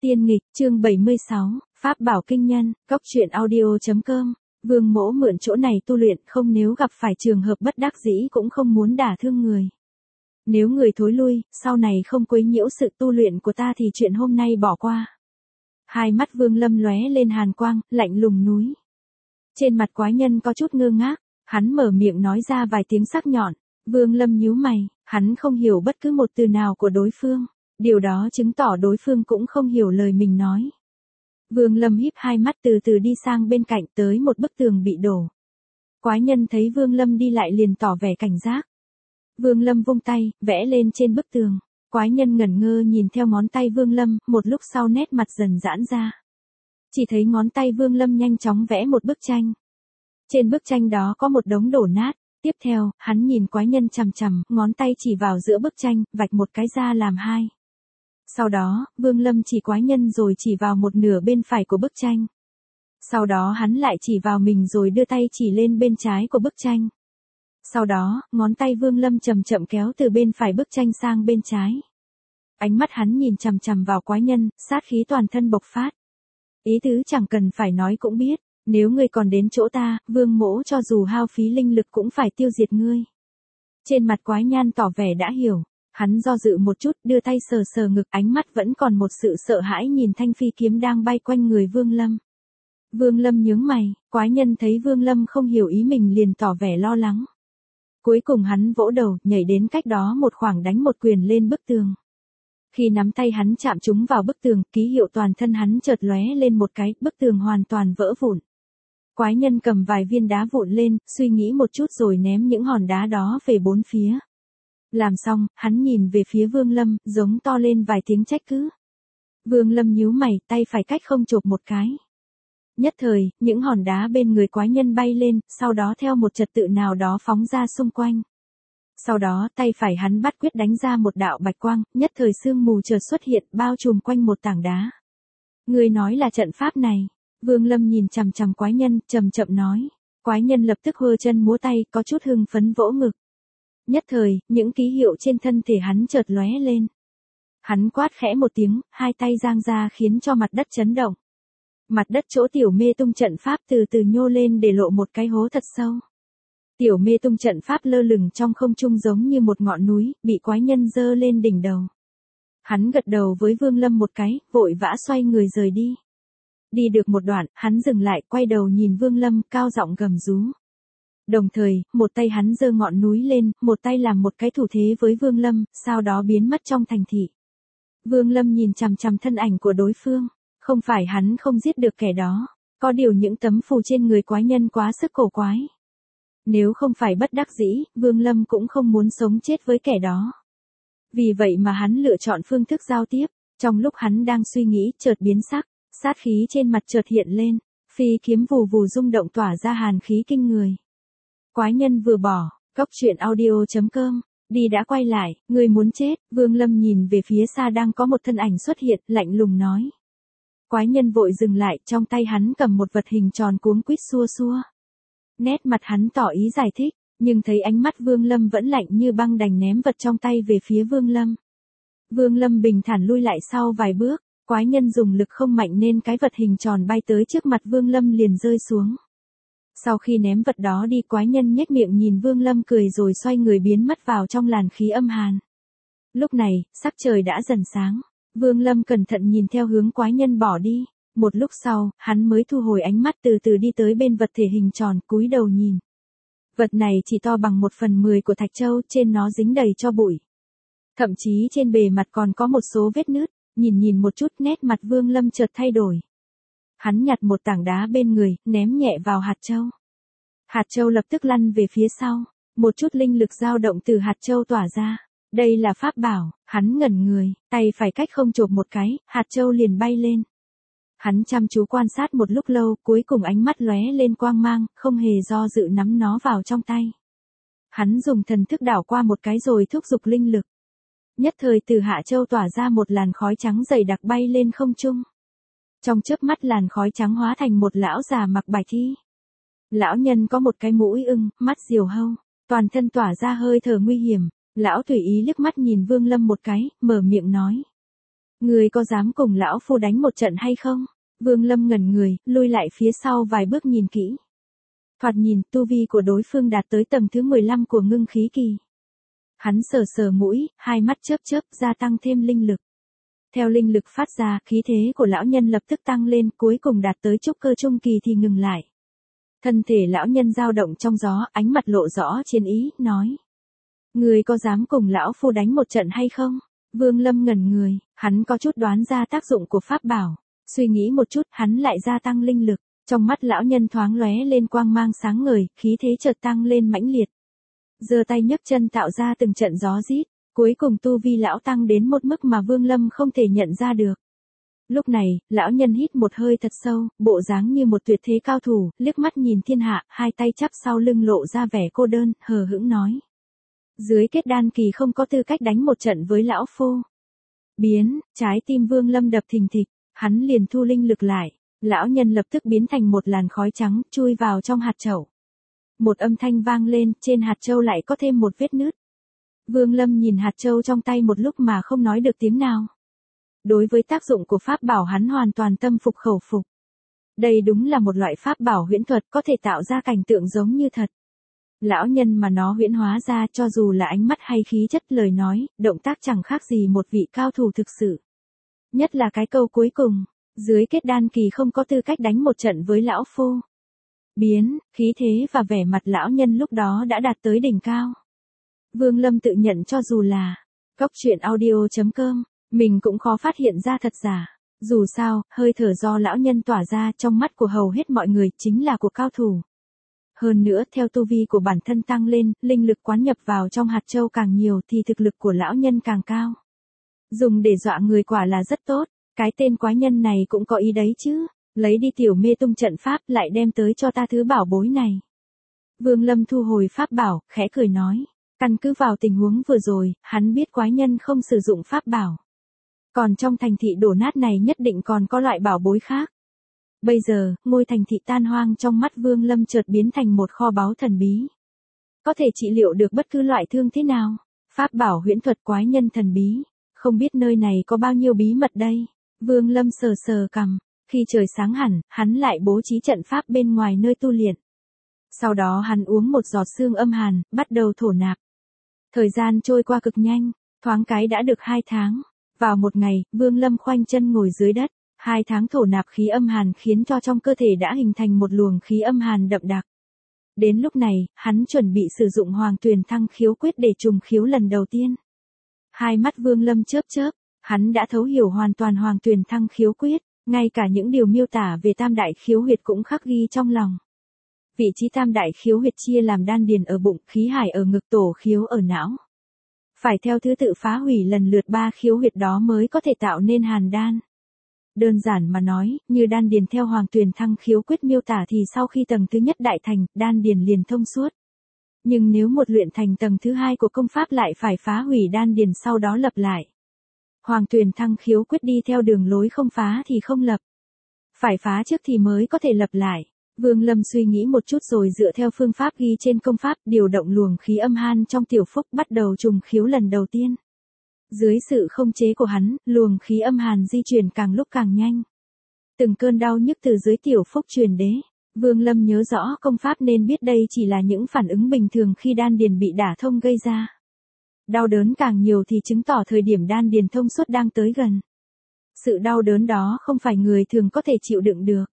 Tiên nghịch, chương 76, Pháp bảo kinh nhân, Cóc truyện audio.com. Vương Mỗ mượn chỗ này tu luyện, không nếu gặp phải trường hợp bất đắc dĩ cũng không muốn đả thương người. Nếu người thối lui, sau này không quấy nhiễu sự tu luyện của ta thì chuyện hôm nay bỏ qua. Hai mắt Vương Lâm lóe lên hàn quang, lạnh lùng núi. Trên mặt quái nhân có chút ngơ ngác, hắn mở miệng nói ra vài tiếng sắc nhọn. Vương Lâm nhíu mày, hắn không hiểu bất cứ một từ nào của đối phương. Điều đó chứng tỏ đối phương cũng không hiểu lời mình nói. Vương Lâm híp hai mắt từ từ đi sang bên cạnh tới một bức tường bị đổ. Quái nhân thấy Vương Lâm đi lại liền tỏ vẻ cảnh giác. Vương Lâm vung tay, vẽ lên trên bức tường. Quái nhân ngẩn ngơ nhìn theo ngón tay Vương Lâm, một lúc sau nét mặt dần giãn ra. Chỉ thấy ngón tay Vương Lâm nhanh chóng vẽ một bức tranh. Trên bức tranh đó có một đống đổ nát. Tiếp theo, hắn nhìn quái nhân chằm chằm, ngón tay chỉ vào giữa bức tranh, vạch một cái ra làm hai. Sau đó, Vương Lâm chỉ quái nhân rồi chỉ vào một nửa bên phải của bức tranh. Sau đó hắn lại chỉ vào mình rồi đưa tay chỉ lên bên trái của bức tranh. Sau đó, ngón tay Vương Lâm chậm chậm kéo từ bên phải bức tranh sang bên trái. Ánh mắt hắn nhìn chằm chằm vào quái nhân, sát khí toàn thân bộc phát. Ý tứ chẳng cần phải nói cũng biết, nếu ngươi còn đến chỗ ta, Vương Mỗ cho dù hao phí linh lực cũng phải tiêu diệt ngươi. Trên mặt quái nhan tỏ vẻ đã hiểu. Hắn do dự một chút, đưa tay sờ sờ ngực, ánh mắt vẫn còn một sự sợ hãi nhìn thanh phi kiếm đang bay quanh người Vương Lâm. Vương Lâm nhướng mày, quái nhân thấy Vương Lâm không hiểu ý mình liền tỏ vẻ lo lắng. Cuối cùng hắn vỗ đầu, nhảy đến cách đó một khoảng đánh một quyền lên bức tường. Khi nắm tay hắn chạm trúng vào bức tường, ký hiệu toàn thân hắn chợt lóe lên một cái, bức tường hoàn toàn vỡ vụn. Quái nhân cầm vài viên đá vụn lên, suy nghĩ một chút rồi ném những hòn đá đó về bốn phía. Làm xong, hắn nhìn về phía Vương Lâm, giống to lên vài tiếng trách cứ. Vương Lâm nhíu mày, tay phải cách không chộp một cái. Nhất thời, những hòn đá bên người quái nhân bay lên, sau đó theo một trật tự nào đó phóng ra xung quanh. Sau đó, tay phải hắn bắt quyết đánh ra một đạo bạch quang, nhất thời sương mù chợt xuất hiện, bao trùm quanh một tảng đá. Người nói là trận pháp này. Vương Lâm nhìn chằm chằm quái nhân, chậm chậm nói. Quái nhân lập tức hơ chân múa tay, có chút hưng phấn vỗ ngực. Nhất thời, những ký hiệu trên thân thể hắn chợt lóe lên. Hắn quát khẽ một tiếng, hai tay giang ra khiến cho mặt đất chấn động. Mặt đất chỗ tiểu mê tung trận pháp từ từ nhô lên để lộ một cái hố thật sâu. Tiểu mê tung trận pháp lơ lửng trong không trung giống như một ngọn núi, bị quái nhân giơ lên đỉnh đầu. Hắn gật đầu với Vương Lâm một cái, vội vã xoay người rời đi. Đi được một đoạn, hắn dừng lại, quay đầu nhìn Vương Lâm, cao giọng gầm rú. Đồng thời, một tay hắn giơ ngọn núi lên, một tay làm một cái thủ thế với Vương Lâm, sau đó biến mất trong thành thị. Vương Lâm nhìn chằm chằm thân ảnh của đối phương, không phải hắn không giết được kẻ đó, có điều những tấm phù trên người quái nhân quá sức cổ quái. Nếu không phải bất đắc dĩ, Vương Lâm cũng không muốn sống chết với kẻ đó. Vì vậy mà hắn lựa chọn phương thức giao tiếp, trong lúc hắn đang suy nghĩ, chợt biến sắc, sát khí trên mặt chợt hiện lên, phi kiếm vù vù rung động tỏa ra hàn khí kinh người. Quái nhân vừa bỏ, Cóc truyện audio.com, đi đã quay lại, người muốn chết, Vương Lâm nhìn về phía xa đang có một thân ảnh xuất hiện, lạnh lùng nói. Quái nhân vội dừng lại, trong tay hắn cầm một vật hình tròn cuống quýt xua xua. Nét mặt hắn tỏ ý giải thích, nhưng thấy ánh mắt Vương Lâm vẫn lạnh như băng đành ném vật trong tay về phía Vương Lâm. Vương Lâm bình thản lui lại sau vài bước, quái nhân dùng lực không mạnh nên cái vật hình tròn bay tới trước mặt Vương Lâm liền rơi xuống. Sau khi ném vật đó đi, quái nhân nhếch miệng nhìn Vương Lâm cười rồi xoay người biến mất vào trong làn khí âm hàn. Lúc này, sắc trời đã dần sáng. Vương Lâm cẩn thận nhìn theo hướng quái nhân bỏ đi. Một lúc sau, hắn mới thu hồi ánh mắt từ từ đi tới bên vật thể hình tròn, cúi đầu nhìn. Vật này chỉ to bằng 1/10 của thạch châu, trên nó dính đầy tro bụi. Thậm chí trên bề mặt còn có một số vết nứt, nhìn một chút nét mặt Vương Lâm chợt thay đổi. Hắn nhặt một tảng đá bên người, ném nhẹ vào hạt châu. Hạt châu lập tức lăn về phía sau, một chút linh lực dao động từ hạt châu tỏa ra. Đây là pháp bảo, hắn ngẩn người, tay phải cách không chộp một cái, hạt châu liền bay lên. Hắn chăm chú quan sát một lúc lâu, cuối cùng ánh mắt lóe lên quang mang, không hề do dự nắm nó vào trong tay. Hắn dùng thần thức đảo qua một cái rồi thúc giục linh lực. Nhất thời từ hạ châu tỏa ra một làn khói trắng dày đặc bay lên không trung. Trong chớp mắt làn khói trắng hóa thành một lão già mặc bạch y. Lão nhân có một cái mũi ưng, mắt diều hâu, toàn thân tỏa ra hơi thở nguy hiểm. Lão tùy ý liếc mắt nhìn Vương Lâm một cái, mở miệng nói. Người có dám cùng lão phu đánh một trận hay không? Vương Lâm ngẩn người, lui lại phía sau vài bước nhìn kỹ. Thoạt nhìn, tu vi của đối phương đạt tới tầng thứ 15 của ngưng khí kỳ. Hắn sờ sờ mũi, hai mắt chớp chớp, gia tăng thêm linh lực. Theo linh lực phát ra, khí thế của lão nhân lập tức tăng lên, cuối cùng đạt tới trúc cơ trung kỳ thì ngừng lại. Thân thể lão nhân dao động trong gió, ánh mặt lộ rõ chiến ý, nói. Người có dám cùng lão phu đánh một trận hay không? Vương Lâm ngẩn người, hắn có chút đoán ra tác dụng của pháp bảo. Suy nghĩ một chút, hắn lại gia tăng linh lực. Trong mắt lão nhân thoáng lóe lên quang mang sáng ngời, khí thế chợt tăng lên mãnh liệt. Giơ tay nhấc chân tạo ra từng trận gió rít, cuối cùng tu vi lão tăng đến một mức mà Vương Lâm không thể nhận ra được. Lúc này, lão nhân hít một hơi thật sâu, bộ dáng như một tuyệt thế cao thủ, liếc mắt nhìn thiên hạ, hai tay chắp sau lưng lộ ra vẻ cô đơn, hờ hững nói. Dưới kết đan kỳ không có tư cách đánh một trận với lão phu. Biến, trái tim Vương Lâm đập thình thịch, hắn liền thu linh lực lại. Lão nhân lập tức biến thành một làn khói trắng, chui vào trong hạt chậu. Một âm thanh vang lên, trên hạt châu lại có thêm một vết nứt. Vương Lâm nhìn hạt châu trong tay một lúc mà không nói được tiếng nào. Đối với tác dụng của pháp bảo hắn hoàn toàn tâm phục khẩu phục. Đây đúng là một loại pháp bảo huyễn thuật có thể tạo ra cảnh tượng giống như thật. Lão nhân mà nó huyễn hóa ra cho dù là ánh mắt hay khí chất lời nói, động tác chẳng khác gì một vị cao thủ thực sự. Nhất là cái câu cuối cùng. Dưới kết đan kỳ không có tư cách đánh một trận với lão phu. Biến, khí thế và vẻ mặt lão nhân lúc đó đã đạt tới đỉnh cao. Vương Lâm tự nhận cho dù là Cóc Truyện Audio.com, mình cũng khó phát hiện ra thật giả. Dù sao, hơi thở do lão nhân tỏa ra trong mắt của hầu hết mọi người chính là của cao thủ. Hơn nữa, theo tu vi của bản thân tăng lên, linh lực quán nhập vào trong hạt châu càng nhiều thì thực lực của lão nhân càng cao. Dùng để dọa người quả là rất tốt. Cái tên quái nhân này cũng có ý đấy chứ, lấy đi tiểu mê tung trận pháp lại đem tới cho ta thứ bảo bối này. Vương Lâm thu hồi pháp bảo, khẽ cười nói, căn cứ vào tình huống vừa rồi, hắn biết quái nhân không sử dụng pháp bảo. Còn trong thành thị đổ nát này nhất định còn có loại bảo bối khác. Bây giờ, ngôi thành thị tan hoang trong mắt Vương Lâm chợt biến thành một kho báu thần bí. Có thể trị liệu được bất cứ loại thương thế nào, pháp bảo huyễn thuật quái nhân thần bí, không biết nơi này có bao nhiêu bí mật đây. Vương Lâm sờ sờ cằm, khi trời sáng hẳn, hắn lại bố trí trận pháp bên ngoài nơi tu luyện. Sau đó hắn uống một giọt xương âm hàn, bắt đầu thổ nạp. Thời gian trôi qua cực nhanh, thoáng cái đã được 2 tháng. Vào một ngày, Vương Lâm khoanh chân ngồi dưới đất, 2 tháng thổ nạp khí âm hàn khiến cho trong cơ thể đã hình thành một luồng khí âm hàn đậm đặc. Đến lúc này, hắn chuẩn bị sử dụng Hoàng Tuyền Thăng Khiếu Quyết để trùng khiếu lần đầu tiên. Hai mắt Vương Lâm chớp chớp. Hắn đã thấu hiểu hoàn toàn Hoàng Tuyền Thăng Khiếu Quyết, ngay cả những điều miêu tả về tam đại khiếu huyệt cũng khắc ghi trong lòng. Vị trí tam đại khiếu huyệt chia làm đan điền ở bụng, khí hải ở ngực, tổ khiếu ở não. Phải theo thứ tự phá hủy lần lượt 3 khiếu huyệt đó mới có thể tạo nên hàn đan. Đơn giản mà nói, như đan điền theo Hoàng Tuyền Thăng Khiếu Quyết miêu tả thì sau khi tầng thứ nhất đại thành, đan điền liền thông suốt. Nhưng nếu một luyện thành tầng thứ 2 của công pháp lại phải phá hủy đan điền sau đó lập lại. Hoàng Tuyền Thăng Khiếu Quyết đi theo đường lối không phá thì không lập. Phải phá trước thì mới có thể lập lại. Vương Lâm suy nghĩ một chút rồi dựa theo phương pháp ghi trên công pháp điều động luồng khí âm han trong tiểu phúc bắt đầu trùng khiếu lần đầu tiên. Dưới sự không chế của hắn, luồng khí âm hàn di chuyển càng lúc càng nhanh. Từng cơn đau nhức từ dưới tiểu phúc truyền đến. Vương Lâm nhớ rõ công pháp nên biết đây chỉ là những phản ứng bình thường khi đan điền bị đả thông gây ra. Đau đớn càng nhiều thì chứng tỏ thời điểm đan điền thông suốt đang tới gần. Sự đau đớn đó không phải người thường có thể chịu đựng được.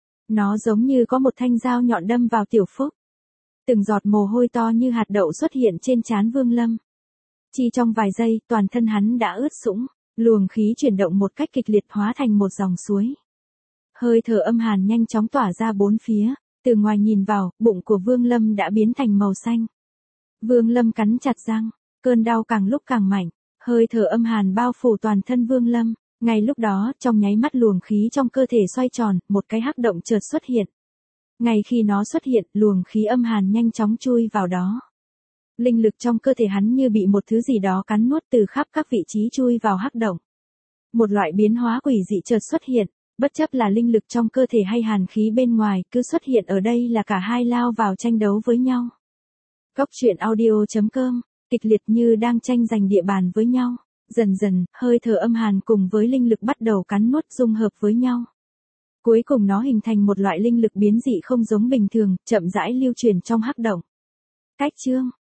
Nó giống như có một thanh dao nhọn đâm vào tiểu phúc. Từng giọt mồ hôi to như hạt đậu xuất hiện trên trán Vương Lâm. Chỉ trong vài giây, toàn thân hắn đã ướt sũng, luồng khí chuyển động một cách kịch liệt hóa thành một dòng suối. Hơi thở âm hàn nhanh chóng tỏa ra bốn phía, từ ngoài nhìn vào, bụng của Vương Lâm đã biến thành màu xanh. Vương Lâm cắn chặt răng, cơn đau càng lúc càng mạnh, hơi thở âm hàn bao phủ toàn thân Vương Lâm. Ngay lúc đó, trong nháy mắt luồng khí trong cơ thể xoay tròn, một cái hắc động chợt xuất hiện. Ngay khi nó xuất hiện, luồng khí âm hàn nhanh chóng chui vào đó. Linh lực trong cơ thể hắn như bị một thứ gì đó cắn nuốt từ khắp các vị trí chui vào hắc động. Một loại biến hóa quỷ dị chợt xuất hiện, bất chấp là linh lực trong cơ thể hay hàn khí bên ngoài, cứ xuất hiện ở đây là cả hai lao vào tranh đấu với nhau. Cóc Truyện Audio.com, kịch liệt như đang tranh giành địa bàn với nhau. Dần dần, hơi thở âm hàn cùng với linh lực bắt đầu cắn nuốt dung hợp với nhau. Cuối cùng nó hình thành một loại linh lực biến dị không giống bình thường, chậm rãi lưu truyền trong hắc động. Cách chương